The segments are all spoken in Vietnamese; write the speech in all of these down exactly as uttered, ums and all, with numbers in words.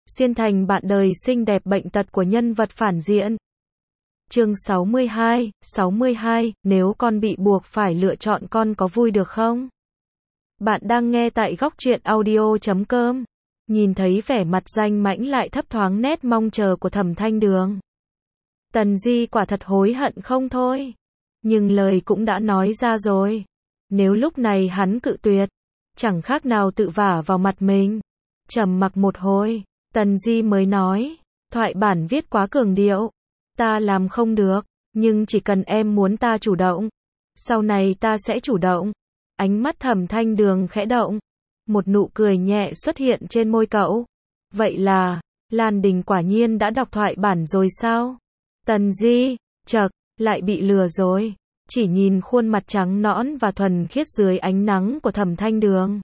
xuyên thành bạn đời xinh đẹp bệnh tật của nhân vật phản diện. Chương sáu mươi hai, sáu mươi hai, nếu con bị buộc phải lựa chọn con có vui được không? Bạn đang nghe tại góc truyện audio chấm com. Nhìn thấy vẻ mặt danh mãnh lại thấp thoáng nét mong chờ của Thẩm Thanh Đường. Tần Di quả thật hối hận không thôi. Nhưng lời cũng đã nói ra rồi. Nếu lúc này hắn cự tuyệt, chẳng khác nào tự vả vào mặt mình. Trầm mặc một hồi, Tần Di mới nói, thoại bản viết quá cường điệu. Ta làm không được, nhưng chỉ cần em muốn ta chủ động. Sau này ta sẽ chủ động. Ánh mắt Thẩm Thanh Đường khẽ động. Một nụ cười nhẹ xuất hiện trên môi cậu. Vậy là, Lan Đình quả nhiên đã đọc thoại bản rồi sao? Tần Di, chậc, lại bị lừa rồi. Chỉ nhìn khuôn mặt trắng nõn và thuần khiết dưới ánh nắng của Thẩm Thanh Đường.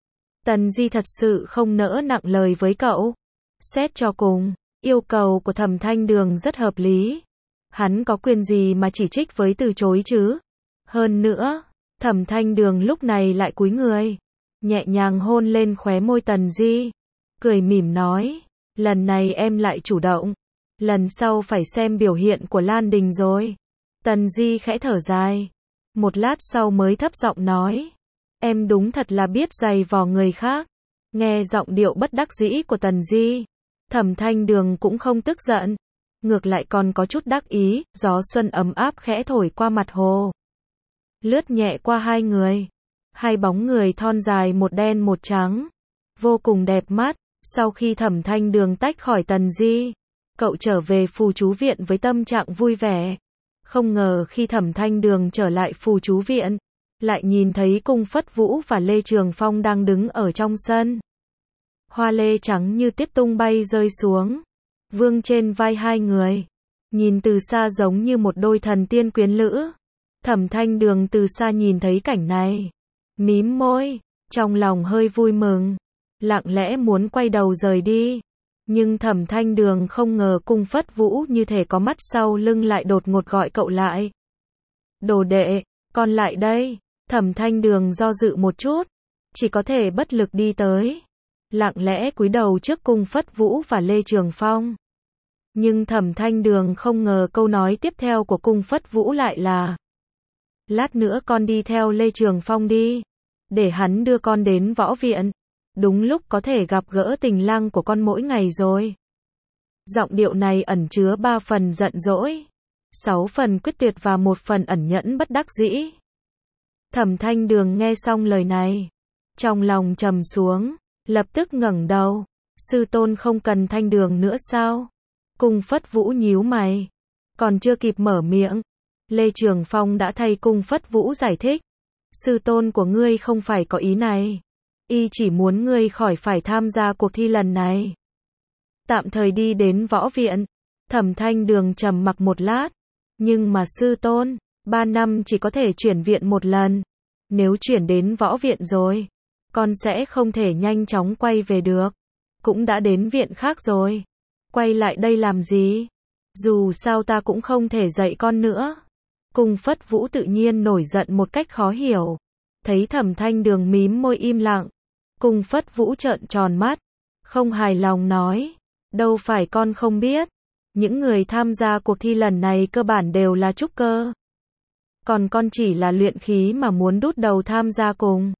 Tần Di thật sự không nỡ nặng lời với cậu. Xét cho cùng, yêu cầu của Thẩm Thanh Đường rất hợp lý. Hắn có quyền gì mà chỉ trích với từ chối chứ? Hơn nữa, Thẩm Thanh Đường lúc này lại cúi người, nhẹ nhàng hôn lên khóe môi Tần Di, cười mỉm nói, lần này em lại chủ động, lần sau phải xem biểu hiện của Lan Đình rồi. Tần Di khẽ thở dài, một lát sau mới thấp giọng nói, em đúng thật là biết giày vò người khác. Nghe giọng điệu bất đắc dĩ của Tần Di, Thẩm Thanh Đường cũng không tức giận, ngược lại còn có chút đắc ý, gió xuân ấm áp khẽ thổi qua mặt hồ, lướt nhẹ qua hai người. Hai bóng người thon dài một đen một trắng, vô cùng đẹp mắt. Sau khi Thẩm Thanh Đường tách khỏi Tần Di, cậu trở về phù chú viện với tâm trạng vui vẻ. Không ngờ khi Thẩm Thanh Đường trở lại phù chú viện, lại nhìn thấy Cung Phất Vũ và Lê Trường Phong đang đứng ở trong sân. Hoa lê trắng như tuyết tung bay rơi xuống, vương trên vai hai người, nhìn từ xa giống như một đôi thần tiên quyến lữ. Thẩm Thanh Đường từ xa nhìn thấy cảnh này, mím môi, trong lòng hơi vui mừng, lặng lẽ muốn quay đầu rời đi. Nhưng Thẩm Thanh Đường không ngờ Cung Phất Vũ như thể có mắt sau lưng lại đột ngột gọi cậu lại. Đồ đệ, con lại đây. Thẩm Thanh Đường do dự một chút, chỉ có thể bất lực đi tới, lặng lẽ cúi đầu trước Cung Phất Vũ và Lê Trường Phong. Nhưng Thẩm Thanh Đường không ngờ câu nói tiếp theo của Cung Phất Vũ lại là, lát nữa con đi theo Lê Trường Phong đi, để hắn đưa con đến võ viện. Đúng lúc có thể gặp gỡ tình lang của con mỗi ngày rồi. Giọng điệu này ẩn chứa ba phần giận dỗi, sáu phần quyết tuyệt và một phần ẩn nhẫn bất đắc dĩ. Thẩm Thanh Đường nghe xong lời này, trong lòng trầm xuống, lập tức ngẩng đầu. Sư tôn không cần Thanh Đường nữa sao? Cung Phất Vũ nhíu mày, còn chưa kịp mở miệng, Lê Trường Phong đã thay Cung Phất Vũ giải thích. Sư tôn của ngươi không phải có ý này. Y chỉ muốn ngươi khỏi phải tham gia cuộc thi lần này. Tạm thời đi đến võ viện. Thẩm Thanh Đường trầm mặc một lát. Nhưng mà sư tôn, ba năm chỉ có thể chuyển viện một lần. Nếu chuyển đến võ viện rồi, con sẽ không thể nhanh chóng quay về được. Cũng đã đến viện khác rồi. Quay lại đây làm gì? Dù sao ta cũng không thể dạy con nữa. Cung Phất Vũ tự nhiên nổi giận một cách khó hiểu. Thấy Thẩm Thanh Đường mím môi im lặng, Cung Phất Vũ trợn tròn mắt, không hài lòng nói, đâu phải con không biết, những người tham gia cuộc thi lần này cơ bản đều là trúc cơ. Còn con chỉ là luyện khí mà muốn đút đầu tham gia cùng.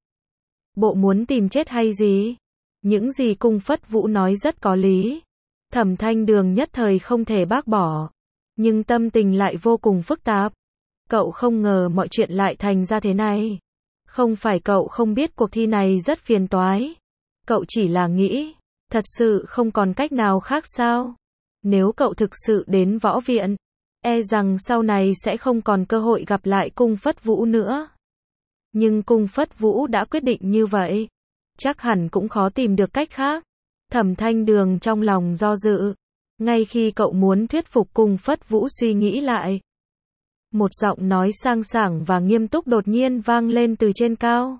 Bộ muốn tìm chết hay gì? Những gì Cung Phất Vũ nói rất có lý. Thẩm Thanh Đường nhất thời không thể bác bỏ, nhưng tâm tình lại vô cùng phức tạp. Cậu không ngờ mọi chuyện lại thành ra thế này. Không phải cậu không biết cuộc thi này rất phiền toái. Cậu chỉ là nghĩ, thật sự không còn cách nào khác sao? Nếu cậu thực sự đến võ viện, e rằng sau này sẽ không còn cơ hội gặp lại Cung Phất Vũ nữa. Nhưng Cung Phất Vũ đã quyết định như vậy, chắc hẳn cũng khó tìm được cách khác. Thẩm Thanh Đường trong lòng do dự. Ngay khi cậu muốn thuyết phục Cung Phất Vũ suy nghĩ lại, một giọng nói sang sảng và nghiêm túc đột nhiên vang lên từ trên cao.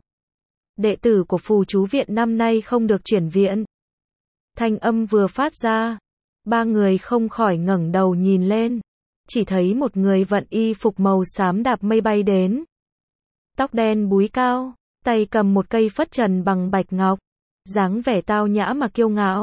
Đệ tử của phù chú viện năm nay không được chuyển viện. Thanh âm vừa phát ra, ba người không khỏi ngẩng đầu nhìn lên, chỉ thấy một người vận y phục màu xám đạp mây bay đến. Tóc đen búi cao, tay cầm một cây phất trần bằng bạch ngọc, dáng vẻ tao nhã mà kiêu ngạo.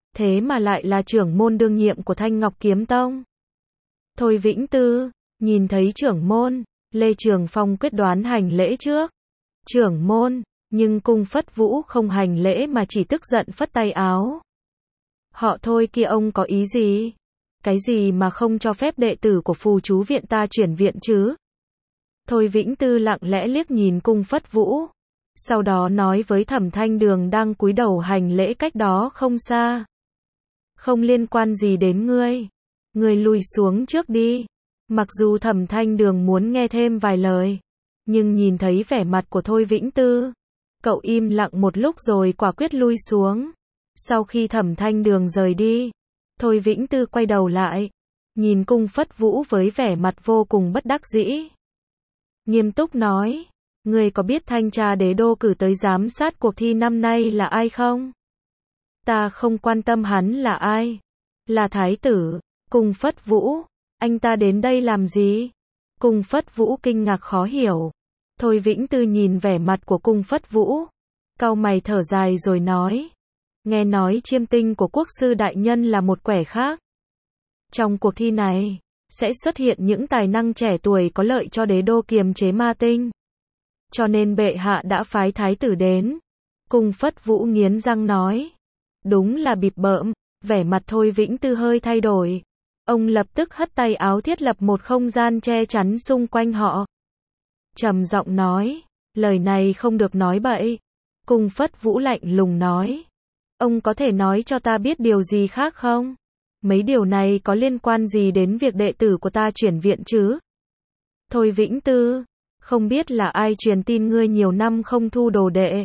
thế mà lại là trưởng môn đương nhiệm của Thanh Ngọc Kiếm Tông. Thôi Vĩnh Tư, nhìn thấy trưởng môn, Lê Trường Phong quyết đoán hành lễ trước. Trưởng môn, nhưng Cung Phất Vũ không hành lễ mà chỉ tức giận phất tay áo. Họ Thôi kia ông có ý gì? Cái gì mà không cho phép đệ tử của phù chú viện ta chuyển viện chứ? Thôi Vĩnh Tư lặng lẽ liếc nhìn Cung Phất Vũ. Sau đó nói với Thẩm Thanh Đường đang cúi đầu hành lễ cách đó không xa. Không liên quan gì đến ngươi. Ngươi lùi xuống trước đi. Mặc dù Thẩm Thanh Đường muốn nghe thêm vài lời, nhưng nhìn thấy vẻ mặt của Thôi Vĩnh Tư, cậu im lặng một lúc rồi quả quyết lui xuống. Sau khi Thẩm Thanh Đường rời đi, Thôi Vĩnh Tư quay đầu lại, nhìn Cung Phất Vũ với vẻ mặt vô cùng bất đắc dĩ. Nghiêm túc nói, ngươi có biết thanh tra đế đô cử tới giám sát cuộc thi năm nay là ai không? Ta không quan tâm hắn là ai. Là thái tử. Cung Phất Vũ, anh ta đến đây làm gì? Cung Phất Vũ kinh ngạc khó hiểu. Thôi Vĩnh Tư nhìn vẻ mặt của Cung Phất Vũ, cau mày thở dài rồi nói. Nghe nói chiêm tinh của quốc sư đại nhân là một quẻ khác. Trong cuộc thi này, sẽ xuất hiện những tài năng trẻ tuổi có lợi cho đế đô kiềm chế ma tinh. Cho nên bệ hạ đã phái thái tử đến. Cung Phất Vũ nghiến răng nói. Đúng là bịp bợm, vẻ mặt Thôi Vĩnh Tư hơi thay đổi. Ông lập tức hất tay áo thiết lập một không gian che chắn xung quanh họ. Trầm giọng nói, lời này không được nói bậy. Cung Phất Vũ lạnh lùng nói. Ông có thể nói cho ta biết điều gì khác không? Mấy điều này có liên quan gì đến việc đệ tử của ta chuyển viện chứ? Thôi Vĩnh Tư, không biết là ai truyền tin ngươi nhiều năm không thu đồ đệ.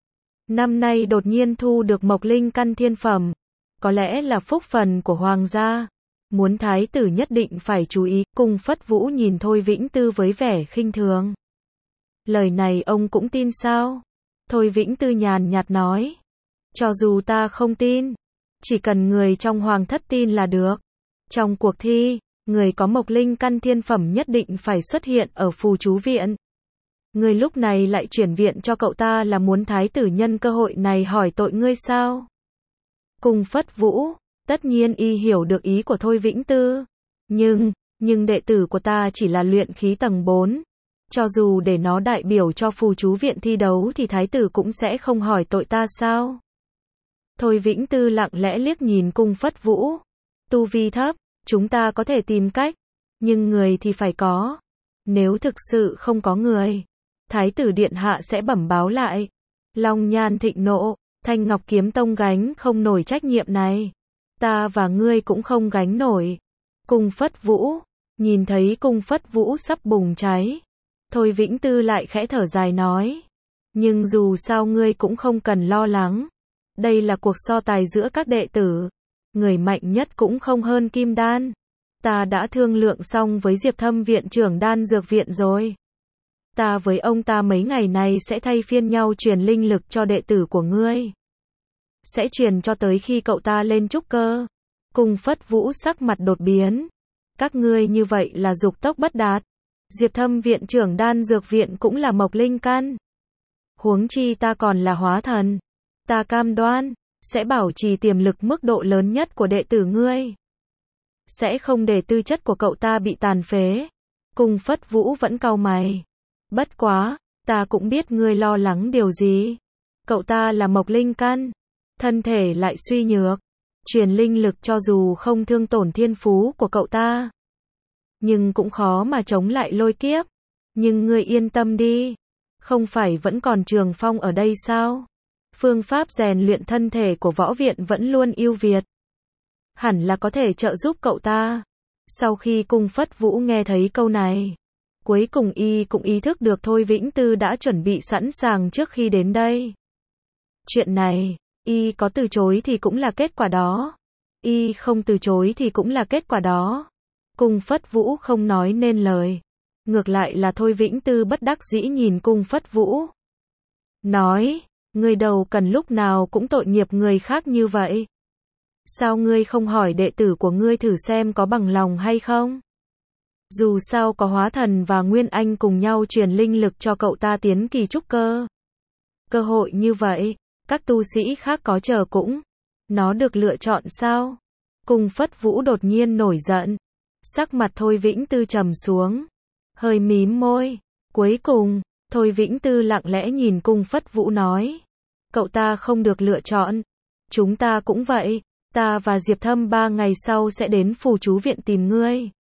Năm nay đột nhiên thu được Mộc Linh căn thiên phẩm. Có lẽ là phúc phần của hoàng gia. Muốn thái tử nhất định phải chú ý. Cung Phất Vũ nhìn Thôi Vĩnh Tư với vẻ khinh thường. Lời này ông cũng tin sao? Thôi Vĩnh Tư nhàn nhạt nói. Cho dù ta không tin, chỉ cần người trong hoàng thất tin là được. Trong cuộc thi, người có Mộc Linh căn thiên phẩm nhất định phải xuất hiện ở phù chú viện. Người lúc này lại chuyển viện cho cậu ta là muốn thái tử nhân cơ hội này hỏi tội ngươi sao? Cung Phất Vũ, tất nhiên y hiểu được ý của Thôi Vĩnh Tư. Nhưng, nhưng đệ tử của ta chỉ là luyện khí tầng bốn. Cho dù để nó đại biểu cho phù chú viện thi đấu thì thái tử cũng sẽ không hỏi tội ta sao? Thôi Vĩnh Tư lặng lẽ liếc nhìn Cung Phất Vũ. Tu vi thấp, chúng ta có thể tìm cách. Nhưng người thì phải có. Nếu thực sự không có người, thái tử điện hạ sẽ bẩm báo lại. Long Nhan thịnh nộ, Thanh Ngọc Kiếm Tông gánh không nổi trách nhiệm này. Ta và ngươi cũng không gánh nổi. Cung Phất Vũ, nhìn thấy Cung Phất Vũ sắp bùng cháy. Thôi Vĩnh Tư lại khẽ thở dài nói. Nhưng dù sao ngươi cũng không cần lo lắng. Đây là cuộc so tài giữa các đệ tử. Người mạnh nhất cũng không hơn Kim Đan. Ta đã thương lượng xong với Diệp Thâm viện trưởng đan dược viện rồi. Ta với ông ta mấy ngày này sẽ thay phiên nhau truyền linh lực cho đệ tử của ngươi. Sẽ truyền cho tới khi cậu ta lên trúc cơ. Cung Phất Vũ sắc mặt đột biến. Các ngươi như vậy là dục tốc bất đạt. Diệp Thâm viện trưởng đan dược viện cũng là Mộc Linh căn. Huống chi ta còn là hóa thần. Ta cam đoan, sẽ bảo trì tiềm lực mức độ lớn nhất của đệ tử ngươi. Sẽ không để tư chất của cậu ta bị tàn phế. Cung Phất Vũ vẫn cau mày. Bất quá, ta cũng biết ngươi lo lắng điều gì. Cậu ta là Mộc Linh căn. Thân thể lại suy nhược. Truyền linh lực cho dù không thương tổn thiên phú của cậu ta, nhưng cũng khó mà chống lại lôi kiếp. Nhưng ngươi yên tâm đi. Không phải vẫn còn Trường Phong ở đây sao? Phương pháp rèn luyện thân thể của võ viện vẫn luôn ưu việt. Hẳn là có thể trợ giúp cậu ta. Sau khi Cung Phất Vũ nghe thấy câu này, cuối cùng y cũng ý thức được Thôi Vĩnh Tư đã chuẩn bị sẵn sàng trước khi đến đây. Chuyện này, y có từ chối thì cũng là kết quả đó. Y không từ chối thì cũng là kết quả đó. Cung Phất Vũ không nói nên lời. Ngược lại là Thôi Vĩnh Tư bất đắc dĩ nhìn Cung Phất Vũ. Nói, ngươi đâu cần lúc nào cũng tội nghiệp người khác như vậy. Sao ngươi không hỏi đệ tử của ngươi thử xem có bằng lòng hay không? Dù sao có hóa thần và Nguyên Anh cùng nhau truyền linh lực cho cậu ta tiến kỳ trúc cơ. Cơ hội như vậy, các tu sĩ khác có chờ cũng Nó được lựa chọn sao? Cung Phất Vũ đột nhiên nổi giận. Sắc mặt Thôi Vĩnh Tư trầm xuống. Hơi mím môi. Cuối cùng, Thôi Vĩnh Tư lặng lẽ nhìn Cung Phất Vũ nói. Cậu ta không được lựa chọn. Chúng ta cũng vậy. Ta và Diệp Thâm ba ngày sau sẽ đến phù chú viện tìm ngươi.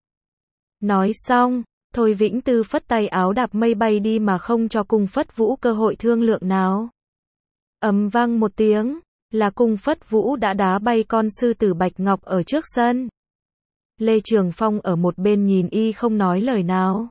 Nói xong, Thôi Vĩnh Tư phất tay áo đạp mây bay đi mà không cho Cung Phất Vũ cơ hội thương lượng nào. Ầm vang một tiếng, là Cung Phất Vũ đã đá bay con sư tử bạch ngọc ở trước sân. Lê Trường Phong ở một bên nhìn y không nói lời nào.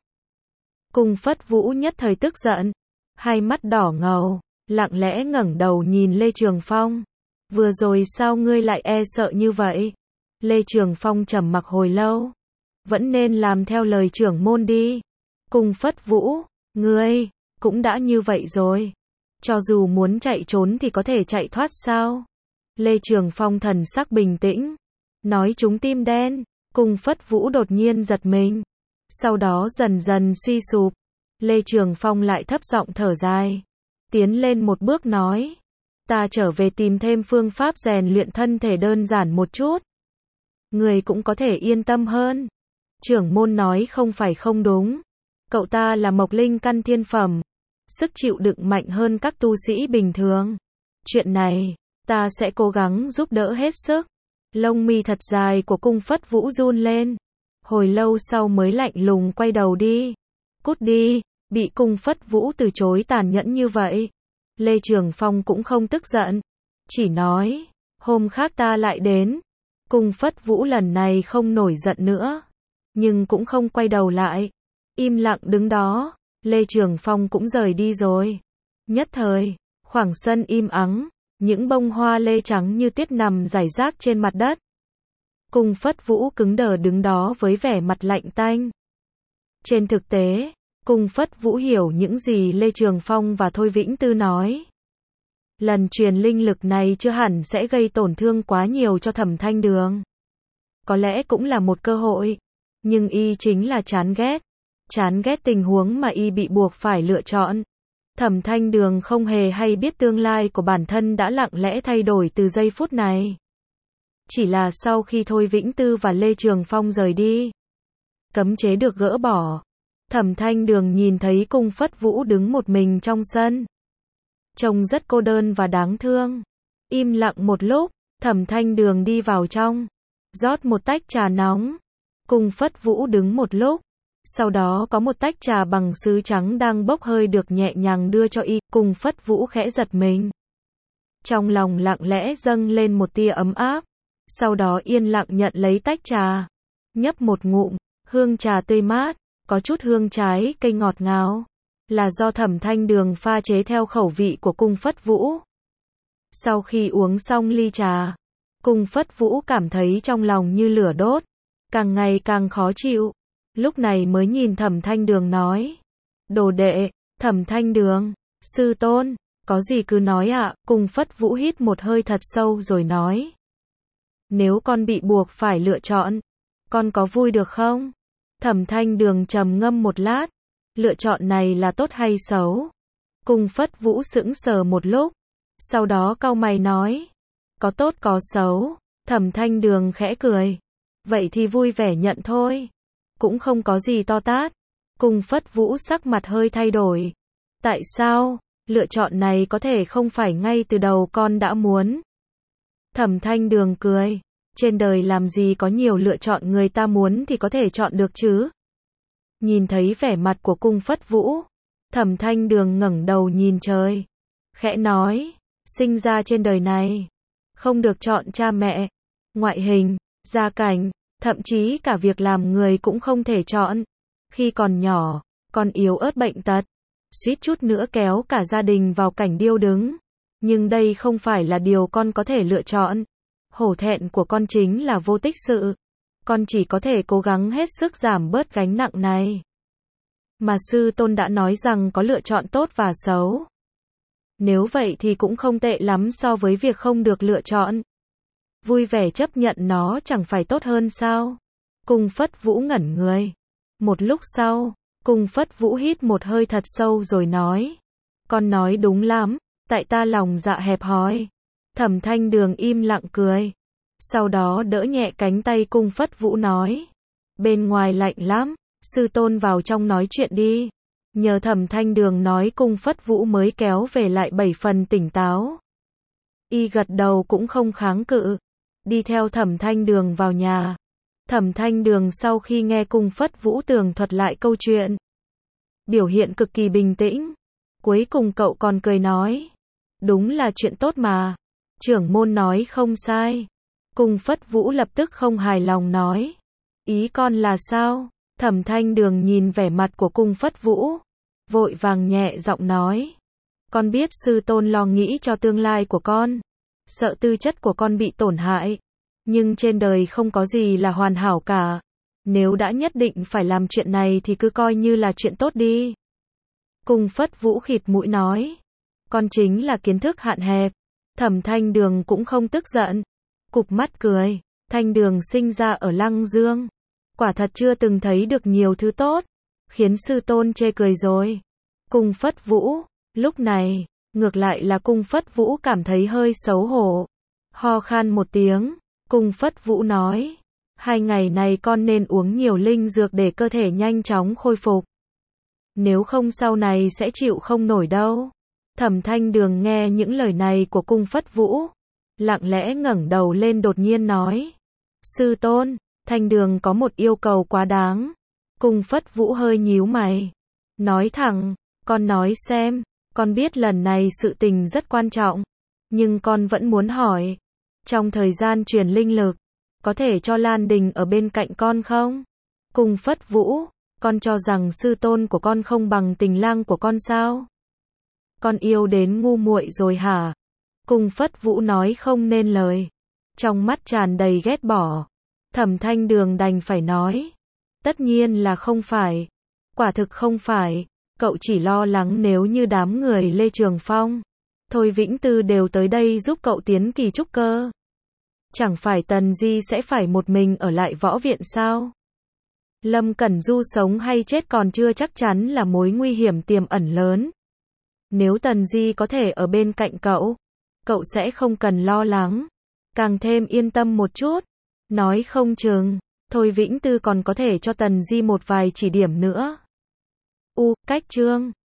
Cung Phất Vũ nhất thời tức giận, hai mắt đỏ ngầu, lặng lẽ ngẩng đầu nhìn Lê Trường Phong. Vừa rồi sao ngươi lại e sợ như vậy? Lê Trường Phong trầm mặc hồi lâu. Vẫn nên làm theo lời trưởng môn đi. Cung Phất Vũ, ngươi, cũng đã như vậy rồi. Cho dù muốn chạy trốn thì có thể chạy thoát sao? Lê Trường Phong thần sắc bình tĩnh. Nói trúng tim đen. Cung Phất Vũ đột nhiên giật mình. Sau đó dần dần suy sụp. Lê Trường Phong lại thấp giọng thở dài. Tiến lên một bước nói. Ta trở về tìm thêm phương pháp rèn luyện thân thể đơn giản một chút. Người cũng có thể yên tâm hơn. Trưởng môn nói không phải không đúng. Cậu ta là Mộc Linh căn thiên phẩm. Sức chịu đựng mạnh hơn các tu sĩ bình thường. Chuyện này, ta sẽ cố gắng giúp đỡ hết sức. Lông mi thật dài của Cung Phất Vũ run lên. Hồi lâu sau mới lạnh lùng quay đầu đi. Cút đi, bị Cung Phất Vũ từ chối tàn nhẫn như vậy. Lê Trường Phong cũng không tức giận. Chỉ nói, hôm khác ta lại đến. Cung Phất Vũ lần này không nổi giận nữa. Nhưng cũng không quay đầu lại. Im lặng đứng đó. Lê Trường Phong cũng rời đi rồi. Nhất thời, khoảng sân im ắng. Những bông hoa lê trắng như tuyết nằm rải rác trên mặt đất. Cung Phất Vũ cứng đờ đứng đó với vẻ mặt lạnh tanh. Trên thực tế, Cung Phất Vũ hiểu những gì Lê Trường Phong và Thôi Vĩnh Tư nói. Lần truyền linh lực này chưa hẳn sẽ gây tổn thương quá nhiều cho Thẩm Thanh Đường. Có lẽ cũng là một cơ hội. Nhưng y chính là chán ghét. Chán ghét tình huống mà y bị buộc phải lựa chọn. Thẩm Thanh Đường không hề hay biết tương lai của bản thân đã lặng lẽ thay đổi từ giây phút này. Chỉ là sau khi Thôi Vĩnh Tư và Lê Trường Phong rời đi, cấm chế được gỡ bỏ. Thẩm Thanh Đường nhìn thấy Cung Phất Vũ đứng một mình trong sân. Trông rất cô đơn và đáng thương. Im lặng một lúc, Thẩm Thanh Đường đi vào trong, rót một tách trà nóng. Cung Phất Vũ đứng một lúc. Sau đó có một tách trà bằng sứ trắng đang bốc hơi được nhẹ nhàng đưa cho y. Cung Phất Vũ khẽ giật mình. Trong lòng lặng lẽ dâng lên một tia ấm áp. Sau đó yên lặng nhận lấy tách trà. Nhấp một ngụm, hương trà tươi mát, có chút hương trái cây ngọt ngào. Là do Thẩm Thanh Đường pha chế theo khẩu vị của Cung Phất Vũ. Sau khi uống xong ly trà, Cung Phất Vũ cảm thấy trong lòng như lửa đốt. Càng ngày càng khó chịu. Lúc này mới nhìn Thẩm Thanh Đường nói. Đồ đệ, Thẩm Thanh Đường, sư tôn, có gì cứ nói ạ. À. Cung Phất Vũ hít một hơi thật sâu rồi nói. Nếu con bị buộc phải lựa chọn, con có vui được không? Thẩm Thanh Đường trầm ngâm một lát. Lựa chọn này là tốt hay xấu? Cung Phất Vũ sững sờ một lúc. Sau đó cau mày nói. Có tốt có xấu. Thẩm Thanh Đường khẽ cười. Vậy thì vui vẻ nhận thôi. Cũng không có gì to tát. Cung Phất Vũ sắc mặt hơi thay đổi. Tại sao? Lựa chọn này có thể không phải ngay từ đầu con đã muốn. Thẩm Thanh Đường cười. Trên đời làm gì có nhiều lựa chọn người ta muốn thì có thể chọn được chứ. Nhìn thấy vẻ mặt của Cung Phất Vũ, Thẩm Thanh Đường ngẩng đầu nhìn trời. Khẽ nói, sinh ra trên đời này, không được chọn cha mẹ, ngoại hình, gia cảnh, thậm chí cả việc làm người cũng không thể chọn. Khi còn nhỏ, con yếu ớt bệnh tật, suýt chút nữa kéo cả gia đình vào cảnh điêu đứng. Nhưng đây không phải là điều con có thể lựa chọn. Hổ thẹn của con chính là vô tích sự. Con chỉ có thể cố gắng hết sức giảm bớt gánh nặng này. Mà sư tôn đã nói rằng có lựa chọn tốt và xấu. Nếu vậy thì cũng không tệ lắm so với việc không được lựa chọn. Vui vẻ chấp nhận nó chẳng phải tốt hơn sao? Cung Phất Vũ ngẩn người. Một lúc sau, Cung Phất Vũ hít một hơi thật sâu rồi nói. Con nói đúng lắm, tại ta lòng dạ hẹp hòi. Thẩm Thanh Đường im lặng cười. Sau đó đỡ nhẹ cánh tay Cung Phất Vũ nói. Bên ngoài lạnh lắm, sư tôn vào trong nói chuyện đi. Nhờ Thẩm Thanh Đường nói Cung Phất Vũ mới kéo về lại bảy phần tỉnh táo. Y gật đầu cũng không kháng cự. Đi theo Thẩm Thanh Đường vào nhà. Thẩm Thanh Đường sau khi nghe Cung Phất Vũ tường thuật lại câu chuyện, biểu hiện cực kỳ bình tĩnh. Cuối cùng cậu còn cười nói. Đúng là chuyện tốt mà. Trưởng môn nói không sai. Cung Phất Vũ lập tức không hài lòng nói. Ý con là sao? Thẩm Thanh Đường nhìn vẻ mặt của Cung Phất Vũ, vội vàng nhẹ giọng nói. Con biết sư tôn lo nghĩ cho tương lai của con, sợ tư chất của con bị tổn hại. Nhưng trên đời không có gì là hoàn hảo cả. Nếu đã nhất định phải làm chuyện này thì cứ coi như là chuyện tốt đi. Cung Phất Vũ khịt mũi nói. Con chính là kiến thức hạn hẹp. Thẩm Thanh Đường cũng không tức giận. Cụp mắt cười. Thanh Đường sinh ra ở Lăng Dương. Quả thật chưa từng thấy được nhiều thứ tốt. Khiến sư tôn chê cười rồi. Cung Phất Vũ. Lúc này, ngược lại là Cung Phất Vũ cảm thấy hơi xấu hổ. Ho khan một tiếng. Cung Phất Vũ nói. Hai ngày này con nên uống nhiều linh dược để cơ thể nhanh chóng khôi phục. Nếu không sau này sẽ chịu không nổi đâu. Thẩm Thanh Đường nghe những lời này của Cung Phất Vũ, lặng lẽ ngẩng đầu lên đột nhiên nói. Sư tôn, Thanh Đường có một yêu cầu quá đáng. Cung Phất Vũ hơi nhíu mày. Nói thẳng, con nói xem, con biết lần này sự tình rất quan trọng, nhưng con vẫn muốn hỏi. Trong thời gian truyền linh lực, có thể cho Lan Đình ở bên cạnh con không? Cung Phất Vũ, con cho rằng sư tôn của con không bằng tình lang của con sao? Con yêu đến ngu muội rồi hả? Cung Phất Vũ nói không nên lời. Trong mắt tràn đầy ghét bỏ. Thẩm Thanh Đường đành phải nói. Tất nhiên là không phải. Quả thực không phải. Cậu chỉ lo lắng nếu như đám người Lê Trường Phong, Thôi Vĩnh Tư đều tới đây giúp cậu tiến kỳ trúc cơ. Chẳng phải Tần Di sẽ phải một mình ở lại võ viện sao? Lâm Cẩn Du sống hay chết còn chưa chắc chắn là mối nguy hiểm tiềm ẩn lớn. Nếu Tần Di có thể ở bên cạnh cậu, cậu sẽ không cần lo lắng, càng thêm yên tâm một chút. Nói không chừng, Thôi Vĩnh Tư còn có thể cho Tần Di một vài chỉ điểm nữa. U, cách chương